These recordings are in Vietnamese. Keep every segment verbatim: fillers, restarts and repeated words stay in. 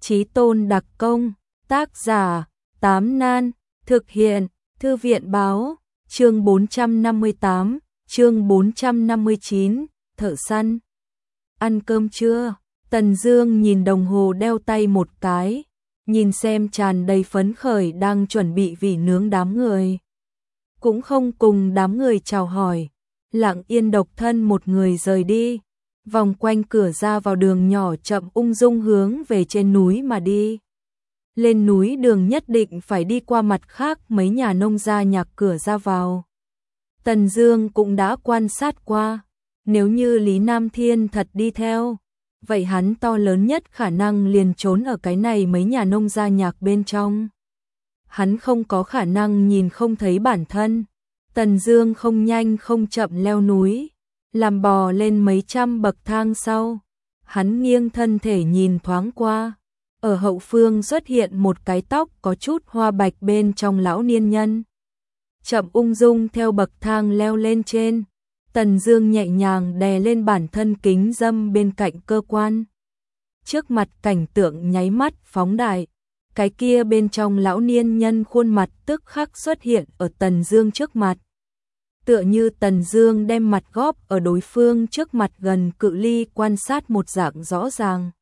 Chí tôn đặc công, tác giả, Tám Nan, thực hiện, Thư viện báo, chương bốn trăm năm mươi tám, chương bốn trăm năm mươi chín, thợ săn. Ăn cơm chưa? Tần Dương nhìn đồng hồ đeo tay một cái, nhìn xem tràn đầy phấn khởi đang chuẩn bị vỉ nướng đám người. Cũng không cùng đám người chào hỏi, lặng yên độc thân một người rời đi, vòng quanh cửa ra vào đường nhỏ chậm ung dung hướng về trên núi mà đi. Lên núi đường nhất định phải đi qua mặt khác mấy nhà nông gia nhạc cửa ra vào. Tần Dương cũng đã quan sát qua, nếu như Lý Nam Thiên thật đi theo, vậy hắn to lớn nhất khả năng liền trốn ở cái này mấy nhà nông gia nhạc bên trong. Hắn không có khả năng nhìn không thấy bản thân. Tần Dương không nhanh không chậm leo núi, làm bò lên mấy trăm bậc thang sau, hắn nghiêng thân thể nhìn thoáng qua, ở hậu phương xuất hiện một cái tóc có chút hoa bạch bên trong lão niên nhân. Chậm ung dung theo bậc thang leo lên trên, Tần Dương nhẹ nhàng đè lên bản thân kính dâm bên cạnh cơ quan. Trước mặt cảnh tượng nháy mắt phóng đại, cái kia bên trong lão niên nhân khuôn mặt tức khắc xuất hiện ở Tần Dương trước mặt. Tựa như Tần Dương đem mặt góp ở đối phương trước mặt gần cự ly quan sát một dạng rõ ràng.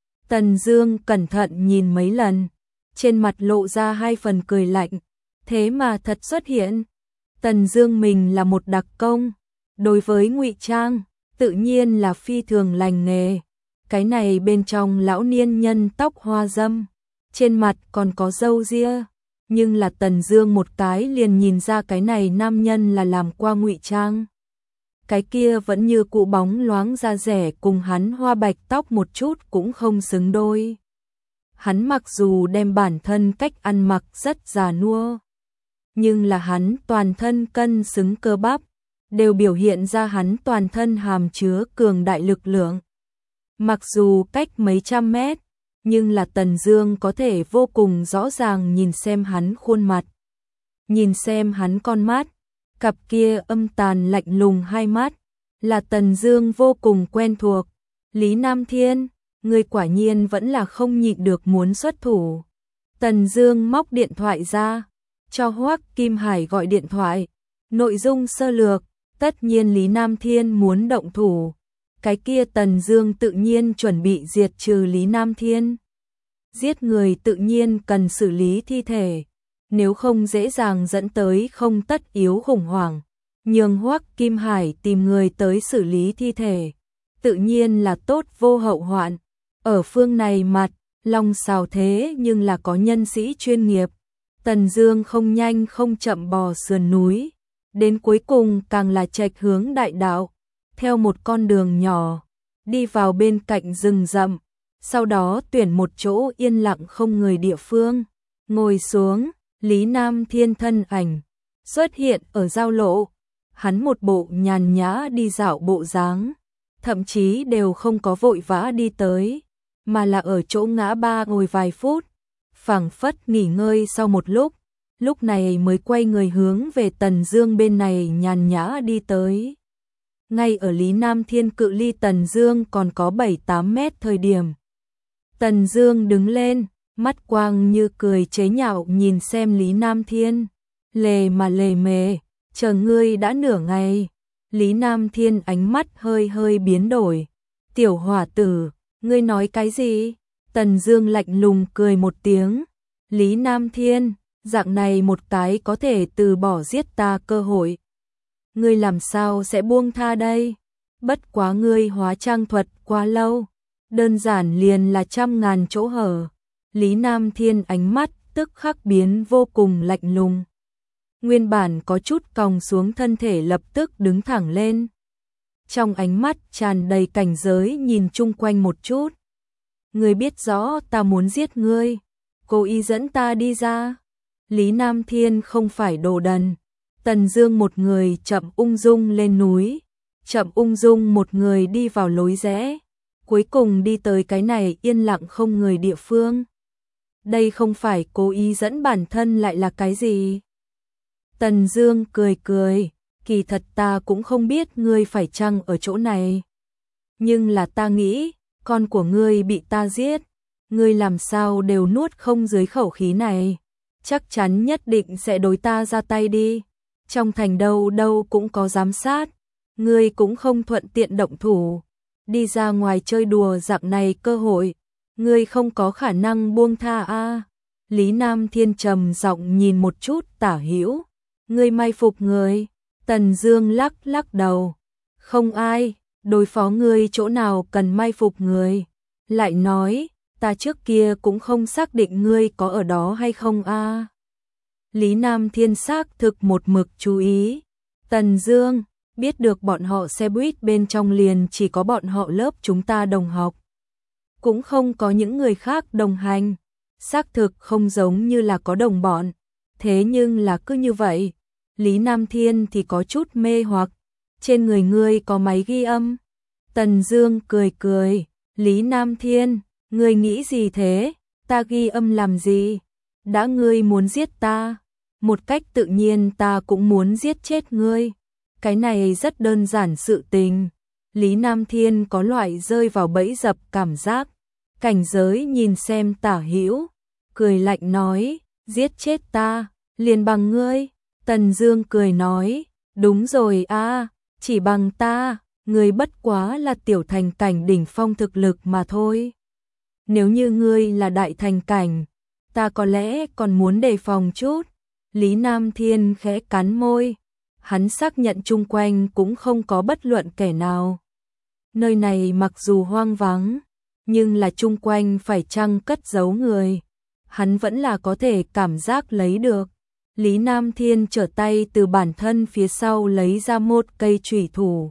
Tần Dương cẩn thận nhìn mấy lần, trên mặt lộ ra hai phần cười lạnh, thế mà thật xuất hiện. Tần Dương mình là một đặc công, đối với ngụy trang, tự nhiên là phi thường lành nghề. Cái này bên trong lão niên nhân tóc hoa dâm, trên mặt còn có râu ria, nhưng là Tần Dương một cái liền nhìn ra cái này nam nhân là làm qua ngụy trang. Cái kia vẫn như cụ bóng loáng da rẻ cùng hắn hoa bạch tóc một chút cũng không xứng đôi. Hắn mặc dù đem bản thân cách ăn mặc rất già nua, nhưng là hắn toàn thân cân xứng cơ bắp, đều biểu hiện ra hắn toàn thân hàm chứa cường đại lực lượng. Mặc dù cách mấy trăm mét, nhưng là Tần Dương có thể vô cùng rõ ràng nhìn xem hắn khuôn mặt, nhìn xem hắn con mắt, cặp kia âm tàn lạnh lùng hai mắt, là Tần Dương vô cùng quen thuộc. Lý Nam Thiên, ngươi quả nhiên vẫn là không nhịn được muốn xuất thủ. Tần Dương móc điện thoại ra, cho Hoắc Kim Hải gọi điện thoại. Nội dung sơ lược, tất nhiên Lý Nam Thiên muốn động thủ. Cái kia Tần Dương tự nhiên chuẩn bị diệt trừ Lý Nam Thiên. Giết người tự nhiên cần xử lý thi thể, nếu không dễ dàng dẫn tới không tất yếu khủng hoảng. Nhường Hoắc Kim Hải tìm người tới xử lý thi thể, tự nhiên là tốt vô hậu hoạn. Ở phương này mặt, Long Xào thế nhưng là có nhân sĩ chuyên nghiệp. Tần Dương không nhanh không chậm bò sườn núi, đến cuối cùng càng là chệch hướng đại đạo, theo một con đường nhỏ, đi vào bên cạnh rừng rậm, sau đó tuyển một chỗ yên lặng không người địa phương, ngồi xuống. Lý Nam Thiên thân ảnh xuất hiện ở giao lộ, hắn một bộ nhàn nhã đi dạo bộ dáng, thậm chí đều không có vội vã đi tới, mà là ở chỗ ngã ba ngồi vài phút, phảng phất nghỉ ngơi sau một lúc, lúc này mới quay người hướng về Tần Dương bên này nhàn nhã đi tới. Ngay ở Lý Nam Thiên cự ly Tần Dương còn có bảy tám mét thời điểm, Tần Dương đứng lên, mắt quang như cười chế nhạo nhìn xem Lý Nam Thiên, lề mà lề mề, chờ ngươi đã nửa ngày. Lý Nam Thiên ánh mắt hơi hơi biến đổi, tiểu hỏa tử, ngươi nói cái gì? Tần Dương lạnh lùng cười một tiếng, Lý Nam Thiên, dạng này một cái có thể từ bỏ giết ta cơ hội, ngươi làm sao sẽ buông tha đây? Bất quá ngươi hóa trang thuật quá lâu, đơn giản liền là trăm ngàn chỗ hở. Lý Nam Thiên ánh mắt tức khắc biến vô cùng lạnh lùng. Nguyên bản có chút còng xuống thân thể lập tức đứng thẳng lên. Trong ánh mắt tràn đầy cảnh giới nhìn chung quanh một chút. Ngươi biết rõ ta muốn giết ngươi, cố ý dẫn ta đi ra. Lý Nam Thiên không phải đồ đần. Tần Dương một người chậm ung dung lên núi, chậm ung dung một người đi vào lối rẽ, cuối cùng đi tới cái này yên lặng không người địa phương. Đây không phải cố ý dẫn bản thân lại là cái gì? Tần Dương cười cười, kỳ thật ta cũng không biết ngươi phải chăng ở chỗ này. Nhưng là ta nghĩ, con của ngươi bị ta giết, ngươi làm sao đều nuốt không dưới khẩu khí này, chắc chắn nhất định sẽ đối ta ra tay đi. Trong thành đâu đâu cũng có giám sát, ngươi cũng không thuận tiện động thủ, đi ra ngoài chơi đùa dạng này cơ hội, ngươi không có khả năng buông tha a. Lý Nam Thiên trầm giọng nhìn một chút Tả Hữu, ngươi mai phục người. Tần Dương lắc lắc đầu, không ai, đối phó ngươi chỗ nào cần mai phục người. Lại nói, ta trước kia cũng không xác định ngươi có ở đó hay không a. Lý Nam Thiên xác thực một mực chú ý. Tần Dương biết được bọn họ xe buýt bên trong liền chỉ có bọn họ lớp chúng ta đồng học, cũng không có những người khác đồng hành, xác thực không giống như là có đồng bọn. Thế nhưng là cứ như vậy, Lý Nam Thiên thì có chút mê hoặc, trên người ngươi có máy ghi âm. Tần Dương cười cười, Lý Nam Thiên, ngươi nghĩ gì thế, ta ghi âm làm gì, đã ngươi muốn giết ta, một cách tự nhiên ta cũng muốn giết chết ngươi, cái này rất đơn giản sự tình. Lý Nam Thiên có loại rơi vào bẫy dập cảm giác, cảnh giới nhìn xem Tả Hữu, cười lạnh nói, giết chết ta, liền bằng ngươi. Tần Dương cười nói, đúng rồi a, chỉ bằng ta, ngươi bất quá là tiểu thành cảnh đỉnh phong thực lực mà thôi. Nếu như ngươi là đại thành cảnh, ta có lẽ còn muốn đề phòng chút. Lý Nam Thiên khẽ cắn môi, hắn xác nhận chung quanh cũng không có bất luận kẻ nào. Nơi này mặc dù hoang vắng, nhưng là chung quanh phải chăng cất giấu người, hắn vẫn là có thể cảm giác lấy được. Lý Nam Thiên trở tay từ bản thân phía sau lấy ra một cây chủy thủ.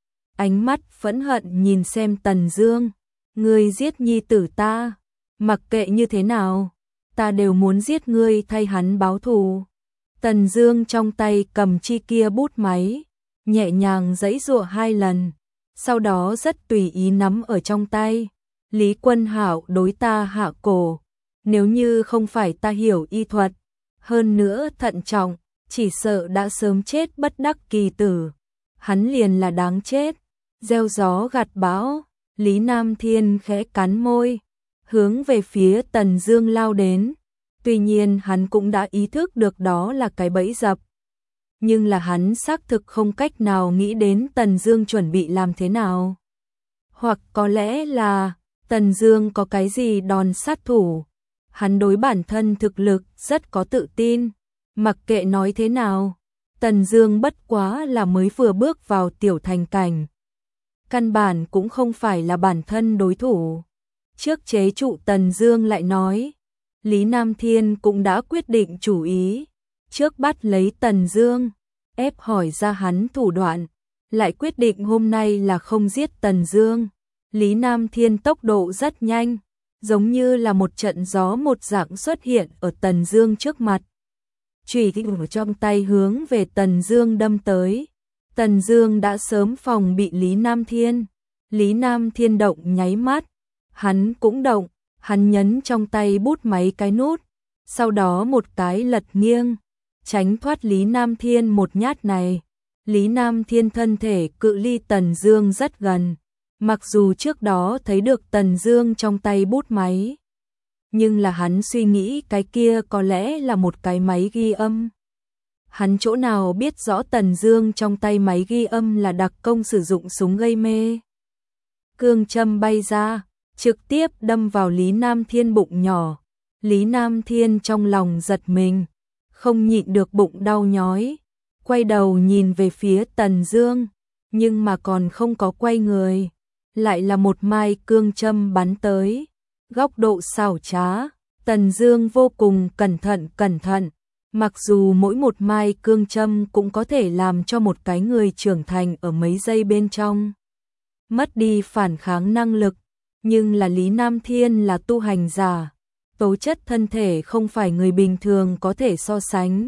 Ánh mắt phẫn hận nhìn xem Tần Dương, ngươi giết nhi tử ta, mặc kệ như thế nào, ta đều muốn giết ngươi thay hắn báo thù. Tần Dương trong tay cầm chi kia bút máy, nhẹ nhàng giãy giụa hai lần, sau đó rất tùy ý nắm ở trong tay. Lý Quân Hạo đối ta hạ cổ, nếu như không phải ta hiểu y thuật, hơn nữa thận trọng, chỉ sợ đã sớm chết bất đắc kỳ tử. Hắn liền là đáng chết. Gieo gió gặt bão, Lý Nam Thiên khẽ cắn môi, hướng về phía Tần Dương lao đến. Tuy nhiên hắn cũng đã ý thức được đó là cái bẫy dập, nhưng là hắn xác thực không cách nào nghĩ đến Tần Dương chuẩn bị làm thế nào. Hoặc có lẽ là Tần Dương có cái gì đòn sát thủ. Hắn đối bản thân thực lực rất có tự tin, mặc kệ nói thế nào, Tần Dương bất quá là mới vừa bước vào tiểu thành cảnh, căn bản cũng không phải là bản thân đối thủ. Trước chế trụ Tần Dương lại nói, Lý Nam Thiên cũng đã quyết định chủ ý, trước bắt lấy Tần Dương, ép hỏi ra hắn thủ đoạn, lại quyết định hôm nay là không giết Tần Dương. Lý Nam Thiên tốc độ rất nhanh, giống như là một trận gió một dạng xuất hiện ở Tần Dương trước mặt. Chủy thủ trong tay hướng về Tần Dương đâm tới. Tần Dương đã sớm phòng bị Lý Nam Thiên. Lý Nam Thiên động nháy mắt, hắn cũng động, hắn nhấn trong tay bút máy cái nút, sau đó một cái lật nghiêng, tránh thoát Lý Nam Thiên một nhát này. Lý Nam Thiên thân thể cự ly Tần Dương rất gần. Mặc dù trước đó thấy được Tần Dương trong tay bút máy, nhưng là hắn suy nghĩ cái kia có lẽ là một cái máy ghi âm. Hắn chỗ nào biết rõ Tần Dương trong tay máy ghi âm là đặc công sử dụng súng gây mê. Cương châm bay ra, trực tiếp đâm vào Lý Nam Thiên bụng nhỏ. Lý Nam Thiên trong lòng giật mình, không nhịn được bụng đau nhói, quay đầu nhìn về phía Tần Dương, nhưng mà còn không có quay người, lại là một mai cương châm bắn tới. Góc độ xảo trá, Tần Dương vô cùng cẩn thận cẩn thận, mặc dù mỗi một mai cương châm cũng có thể làm cho một cái người trưởng thành ở mấy giây bên trong mất đi phản kháng năng lực, nhưng là Lý Nam Thiên là tu hành giả, tố chất thân thể không phải người bình thường có thể so sánh.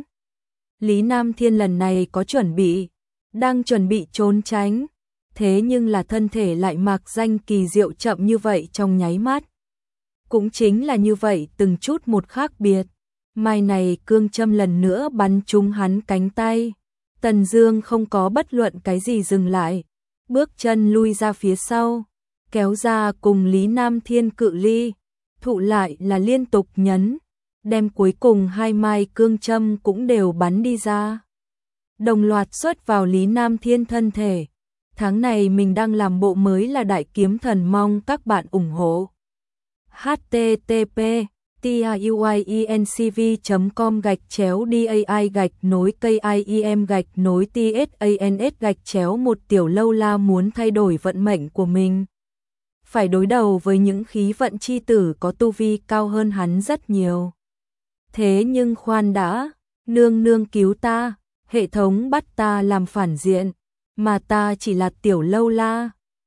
Lý Nam Thiên lần này có chuẩn bị, đang chuẩn bị trốn tránh, thế nhưng là thân thể lại mạc danh kỳ diệu chậm như vậy trong nháy mắt. Cũng chính là như vậy từng chút một khác biệt, mai này cương châm lần nữa bắn trúng hắn cánh tay. Tần Dương không có bất luận cái gì dừng lại, bước chân lui ra phía sau, kéo ra cùng Lý Nam Thiên cự ly. thụ lại là liên tục nhấn, đem cuối cùng hai mai cương châm cũng đều bắn đi ra. Đồng loạt xuất vào Lý Nam Thiên thân thể. Tháng này mình đang làm bộ mới là Đại Kiếm Thần, mong các bạn ủng hộ. h t t p tuyencv chấm com gạch chéo dai gạch nối kim gạch nối tsans gạch chéo một Tiểu Lâu La muốn thay đổi vận mệnh của mình. Phải đối đầu với những khí vận chi tử có tu vi cao hơn hắn rất nhiều. Thế nhưng khoan đã, nương nương cứu ta, hệ thống bắt ta làm phản diện, mà ta chỉ là Tiểu Lâu La.